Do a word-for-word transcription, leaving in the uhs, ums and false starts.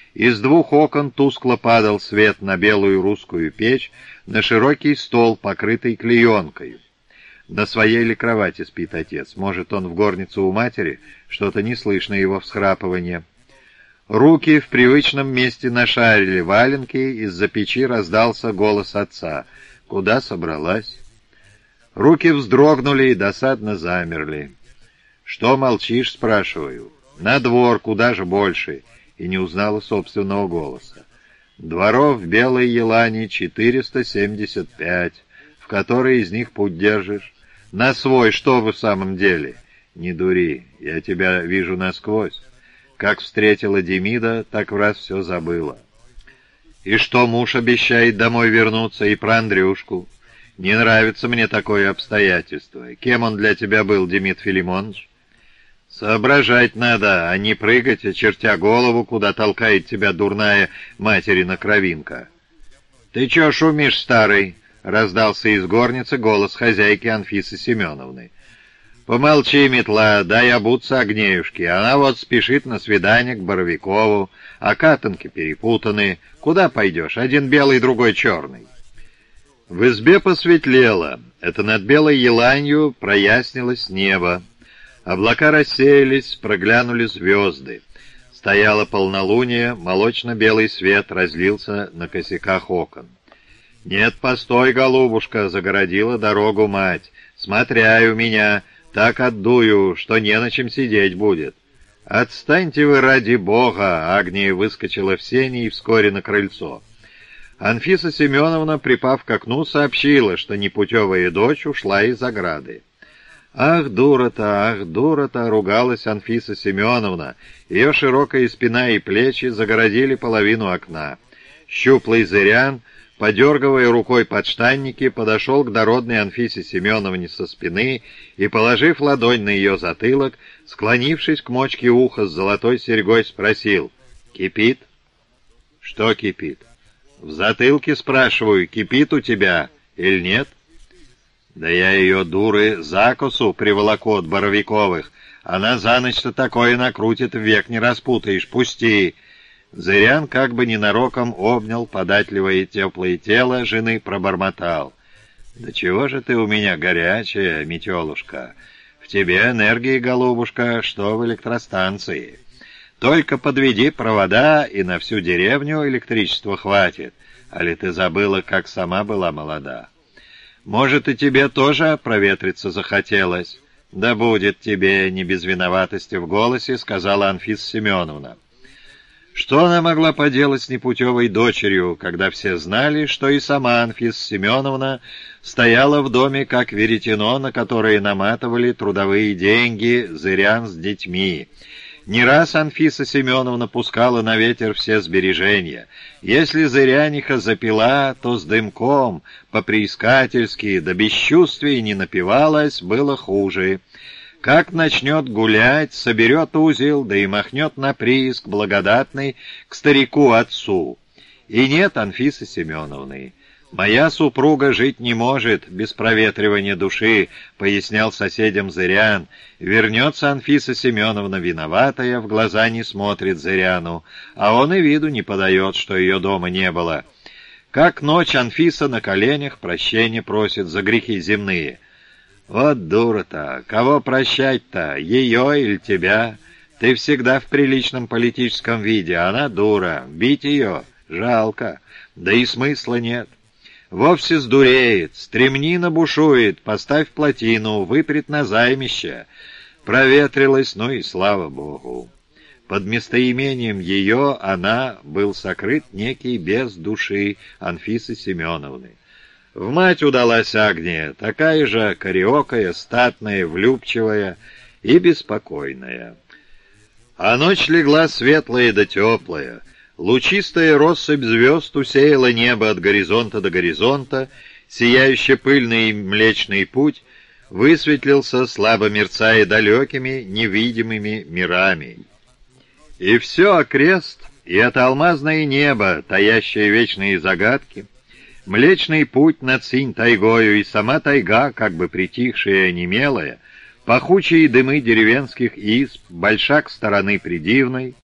Из двух окон тускло падал свет на белую русскую печь, на широкий стол, покрытый клеенкой. На своей ли кровати спит отец? Может, он в горнице у матери? Что-то не слышно его всхрапывания. Руки в привычном месте нашарили валенки, из-за печи раздался голос отца. «Куда собралась?» Руки вздрогнули и досадно замерли. «Что молчишь?» — спрашиваю. «На двор, куда же больше?» И не узнала собственного голоса. «Дворов в Белой Елане четыреста семьдесят пять. В который из них путь держишь?» «На свой, что вы в самом деле?» «Не дури, я тебя вижу насквозь. Как встретила Демида, так в раз все забыла». «И что муж обещает домой вернуться, и про Андрюшку?» «Не нравится мне такое обстоятельство. Кем он для тебя был, Демид Филимонович?» «Соображать надо, а не прыгать, очертя голову, куда толкает тебя дурная материна кровинка». «Ты чё шумишь, старый?» — раздался из горницы голос хозяйки Анфисы Семеновны. «Помолчи, метла, дай обуться Агнеюшке. Она вот спешит на свидание к Боровикову, а катанки перепутаны. Куда пойдешь? Один белый, другой черный». В избе посветлело. Это над Белой Еланью прояснилось небо. Облака рассеялись, проглянули звезды. Стояло полнолуние, молочно-белый свет разлился на косяках окон. «Нет, постой, голубушка!» — загородила дорогу мать. «Смотряй у меня, так отдую, что не на чем сидеть будет». «Отстаньте вы ради бога!» — Агния выскочила в сени и вскоре на крыльцо. Анфиса Семеновна, припав к окну, сообщила, что непутевая дочь ушла из ограды. «Ах, дура-то, ах, дура-то!» — ругалась Анфиса Семеновна. Ее широкая спина и плечи загородили половину окна. Щуплый зырян, подергивая рукой подштанники, подошел к дородной Анфисе Семеновне со спины и, положив ладонь на ее затылок, склонившись к мочке уха с золотой серьгой, спросил: «Кипит?» «Что кипит?» «В затылке, спрашиваю, кипит у тебя или нет?» «Да я ее, дуры, закусу приволоку от Боровиковых. Она за ночь-то такое накрутит, век не распутаешь, пусти!» Зырян как бы ненароком обнял податливое теплое тело жены, пробормотал: «Да чего же ты у меня горячая, метелушка? В тебе энергии, голубушка, что в электростанции. Только подведи провода, и на всю деревню электричества хватит. Али ты забыла, как сама была молода? Может, и тебе тоже проветриться захотелось?» «Да будет тебе, не без виноватости в голосе», — сказала Анфиса Семеновна. Что она могла поделать с непутевой дочерью, когда все знали, что и сама Анфиса Семеновна стояла в доме, как веретено, на которое наматывали трудовые деньги зырян с детьми? Не раз Анфиса Семеновна пускала на ветер все сбережения. Если зыряниха запила, то с дымком, по-приискательски, да бесчувствия не напивалась, было хуже. Как начнет гулять, соберет узел, да и махнет на прииск благодатный к старику-отцу. И нет Анфисы Семеновны. «Моя супруга жить не может без проветривания души», — пояснял соседям зырян. Вернется Анфиса Семеновна виноватая, в глаза не смотрит зыряну, а он и виду не подает, что ее дома не было. Как ночь Анфиса на коленях прощения просит за грехи земные. «Вот дура-то! Кого прощать-то? Ее или тебя? Ты всегда в приличном политическом виде, а она дура. Бить ее жалко, да и смысла нет. Вовсе сдуреет, стремнина бушует, поставь плотину, выпрет на займище». Проветрилась, ну и слава богу. Под местоимением ее она был сокрыт некий без души Анфисы Семеновны. В мать удалась Агния, такая же кариокая, статная, влюбчивая и беспокойная. А ночь легла светлая да теплая. Лучистая россыпь звезд усеяла небо от горизонта до горизонта, сияющий пыльный млечный путь высветлился, слабо мерцая далекими, невидимыми мирами. И все окрест, и это алмазное небо, таящее вечные загадки, Млечный путь над синь тайгою, и сама тайга, как бы притихшая и онемелая, пахучие дымы деревенских изб, большак стороны придивной,